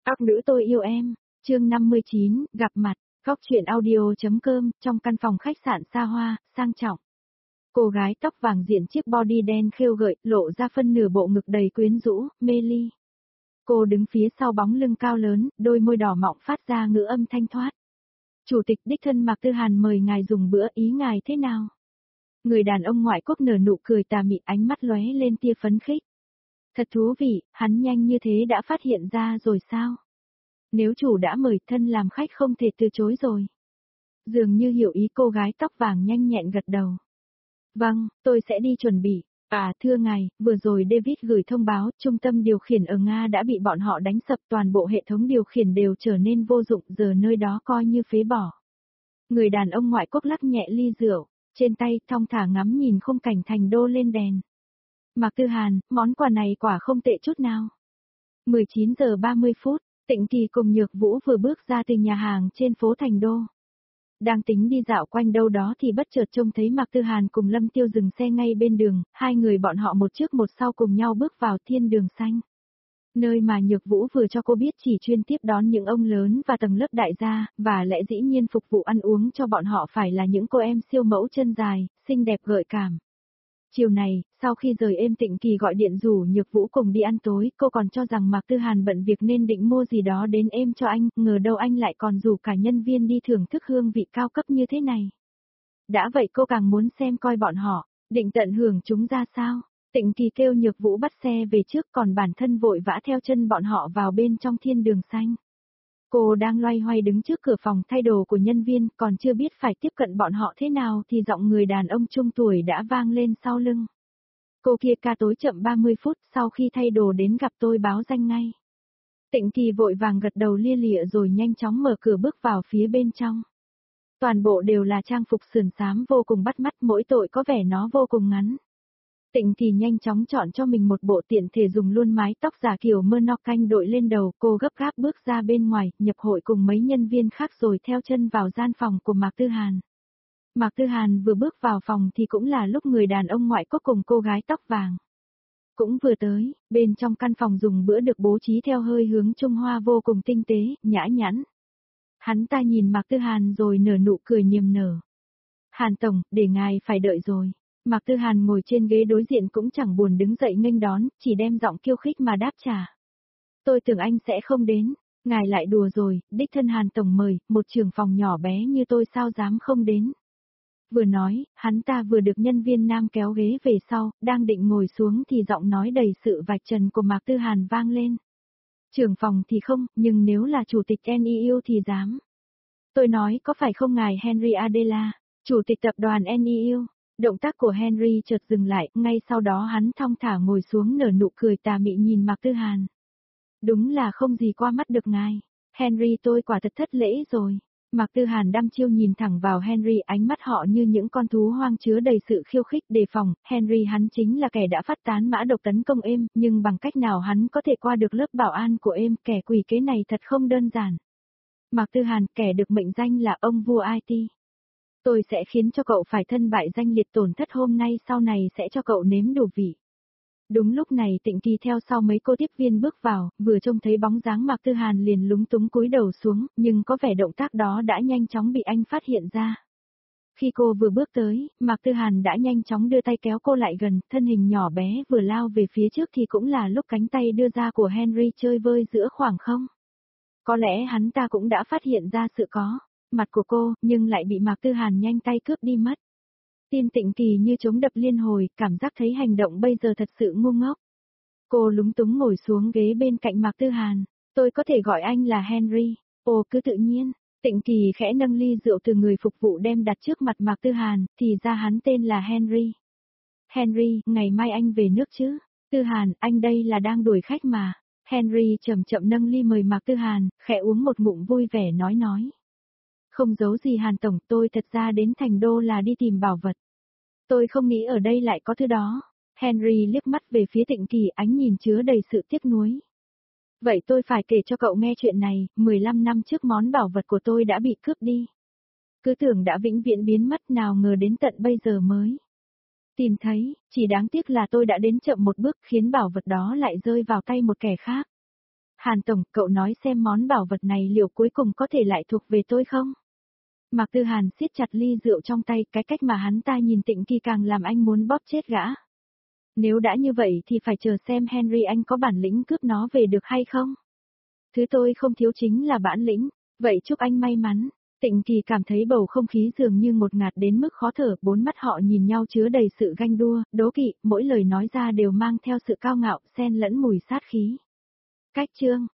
Các nữ tôi yêu em, chương 59, gặp mặt, góc chuyện audio.com, trong căn phòng khách sạn xa hoa, sang trọng. Cô gái tóc vàng diện chiếc body đen khêu gợi, lộ ra phân nửa bộ ngực đầy quyến rũ, mê ly. Cô đứng phía sau bóng lưng cao lớn, đôi môi đỏ mọng phát ra ngữ âm thanh thoát. Chủ tịch đích thân Mạc Tư Hàn mời ngài dùng bữa, ý ngài thế nào? Người đàn ông ngoại quốc nở nụ cười tà mị, ánh mắt lóe lên tia phấn khích. Thật thú vị, hắn nhanh như thế đã phát hiện ra rồi sao? Nếu chủ đã mời, thân làm khách không thể từ chối rồi. Dường như hiểu ý, cô gái tóc vàng nhanh nhẹn gật đầu. Vâng, tôi sẽ đi chuẩn bị. Thưa ngài, vừa rồi David gửi thông báo, trung tâm điều khiển ở Nga đã bị bọn họ đánh sập, toàn bộ hệ thống điều khiển đều trở nên vô dụng, giờ nơi đó coi như phế bỏ. Người đàn ông ngoại quốc lắc nhẹ ly rượu, trên tay thong thả ngắm nhìn khung cảnh thành đô lên đèn. Mạc Tư Hàn, món quà này quả không tệ chút nào. 19 giờ 30 phút, Tịnh Kỳ cùng Nhược Vũ vừa bước ra từ nhà hàng trên phố Thành Đô. Đang tính đi dạo quanh đâu đó thì bất chợt trông thấy Mạc Tư Hàn cùng Lâm Tiêu dừng xe ngay bên đường, hai người bọn họ một trước một sau cùng nhau bước vào thiên đường xanh. Nơi mà Nhược Vũ vừa cho cô biết chỉ chuyên tiếp đón những ông lớn và tầng lớp đại gia, và lẽ dĩ nhiên phục vụ ăn uống cho bọn họ phải là những cô em siêu mẫu chân dài, xinh đẹp gợi cảm. Chiều này, sau khi rời êm Tịnh Kỳ gọi điện rủ Nhược Vũ cùng đi ăn tối, cô còn cho rằng Mạc Tư Hàn bận việc nên định mua gì đó đến êm cho anh, ngờ đâu anh lại còn rủ cả nhân viên đi thưởng thức hương vị cao cấp như thế này. Đã vậy cô càng muốn xem coi bọn họ, định tận hưởng chúng ra sao. Tịnh Kỳ kêu Nhược Vũ bắt xe về trước, còn bản thân vội vã theo chân bọn họ vào bên trong thiên đường xanh. Cô đang loay hoay đứng trước cửa phòng thay đồ của nhân viên, còn chưa biết phải tiếp cận bọn họ thế nào thì giọng người đàn ông trung tuổi đã vang lên sau lưng. Cô kia ca tối chậm 30 phút, sau khi thay đồ đến gặp tôi báo danh ngay. Tịnh Kỳ vội vàng gật đầu lia lịa rồi nhanh chóng mở cửa bước vào phía bên trong. Toàn bộ đều là trang phục sườn xám vô cùng bắt mắt, mỗi tội có vẻ nó vô cùng ngắn. Tịnh Kỳ nhanh chóng chọn cho mình một bộ, tiện thể dùng luôn mái tóc giả kiểu Monocan đội lên đầu, cô gấp gáp bước ra bên ngoài, nhập hội cùng mấy nhân viên khác rồi theo chân vào gian phòng của Mạc Tư Hàn. Mạc Tư Hàn vừa bước vào phòng thì cũng là lúc người đàn ông ngoại quốc cùng cô gái tóc vàng cũng vừa tới, bên trong căn phòng dùng bữa được bố trí theo hơi hướng Trung Hoa vô cùng tinh tế, nhã nhặn. Hắn ta nhìn Mạc Tư Hàn rồi nở nụ cười niềm nở. Hàn tổng, để ngài phải đợi rồi. Mạc Tư Hàn ngồi trên ghế đối diện cũng chẳng buồn đứng dậy nghênh đón, chỉ đem giọng khiêu khích mà đáp trả. Tôi tưởng anh sẽ không đến, ngài lại đùa rồi, đích thân Hàn tổng mời, một trưởng phòng nhỏ bé như tôi sao dám không đến. Vừa nói, hắn ta vừa được nhân viên nam kéo ghế về sau, đang định ngồi xuống thì giọng nói đầy sự vạch trần của Mạc Tư Hàn vang lên. Trưởng phòng thì không, nhưng nếu là chủ tịch NEU thì dám. Tôi nói có phải không ngài Henry Adela, chủ tịch tập đoàn NEU. Động tác của Henry chợt dừng lại, ngay sau đó hắn thong thả ngồi xuống nở nụ cười tà mị nhìn Mạc Tư Hàn. Đúng là không gì qua mắt được ngài. Henry, tôi quả thật thất lễ rồi. Mạc Tư Hàn đăm chiêu nhìn thẳng vào Henry, ánh mắt họ như những con thú hoang chứa đầy sự khiêu khích đề phòng. Henry hắn chính là kẻ đã phát tán mã độc tấn công êm, nhưng bằng cách nào hắn có thể qua được lớp bảo an của êm, kẻ quỷ kế này thật không đơn giản. Mạc Tư Hàn, kẻ được mệnh danh là ông vua IT. Tôi sẽ khiến cho cậu phải thân bại danh liệt, tổn thất hôm nay sau này sẽ cho cậu nếm đủ vị. Đúng lúc này Tịnh Kỳ theo sau mấy cô tiếp viên bước vào, vừa trông thấy bóng dáng Mạc Tư Hàn liền lúng túng cúi đầu xuống, nhưng có vẻ động tác đó đã nhanh chóng bị anh phát hiện ra. Khi cô vừa bước tới, Mạc Tư Hàn đã nhanh chóng đưa tay kéo cô lại gần, thân hình nhỏ bé vừa lao về phía trước thì cũng là lúc cánh tay đưa ra của Henry chơi vơi giữa khoảng không. Có lẽ hắn ta cũng đã phát hiện ra sự có mặt của cô, nhưng lại bị Mạc Tư Hàn nhanh tay cướp đi mất. Tim Tịnh Kỳ như trống đập liên hồi, cảm giác thấy hành động bây giờ thật sự ngu ngốc. Cô lúng túng ngồi xuống ghế bên cạnh Mạc Tư Hàn. Tôi có thể gọi anh là Henry. Ồ, cứ tự nhiên. Tịnh Kỳ khẽ nâng ly rượu từ người phục vụ đem đặt trước mặt Mạc Tư Hàn, thì ra hắn tên là Henry. Henry, ngày mai anh về nước chứ? Tư Hàn, anh đây là đang đuổi khách mà. Henry chậm chậm nâng ly mời Mạc Tư Hàn, khẽ uống một ngụm vui vẻ nói. Không giấu gì Hàn tổng, tôi thật ra đến Thành Đô là đi tìm bảo vật. Tôi không nghĩ ở đây lại có thứ đó. Henry liếc mắt về phía Tịnh Kỳ, ánh nhìn chứa đầy sự tiếc nuối. Vậy tôi phải kể cho cậu nghe chuyện này, 15 năm trước món bảo vật của tôi đã bị cướp đi. Cứ tưởng đã vĩnh viễn biến mất, nào ngờ đến tận bây giờ mới tìm thấy, chỉ đáng tiếc là tôi đã đến chậm một bước khiến bảo vật đó lại rơi vào tay một kẻ khác. Hàn Tổng, cậu nói xem món bảo vật này liệu cuối cùng có thể lại thuộc về tôi không? Mạc Tư Hàn siết chặt ly rượu trong tay, cái cách mà hắn ta nhìn Tịnh Kỳ càng làm anh muốn bóp chết gã. Nếu đã như vậy thì phải chờ xem Henry anh có bản lĩnh cướp nó về được hay không? Thứ tôi không thiếu chính là bản lĩnh, vậy chúc anh may mắn. Tịnh Kỳ cảm thấy bầu không khí dường như ngột ngạt đến mức khó thở, bốn mắt họ nhìn nhau chứa đầy sự ganh đua, đố kỵ, mỗi lời nói ra đều mang theo sự cao ngạo, xen lẫn mùi sát khí. Cách chương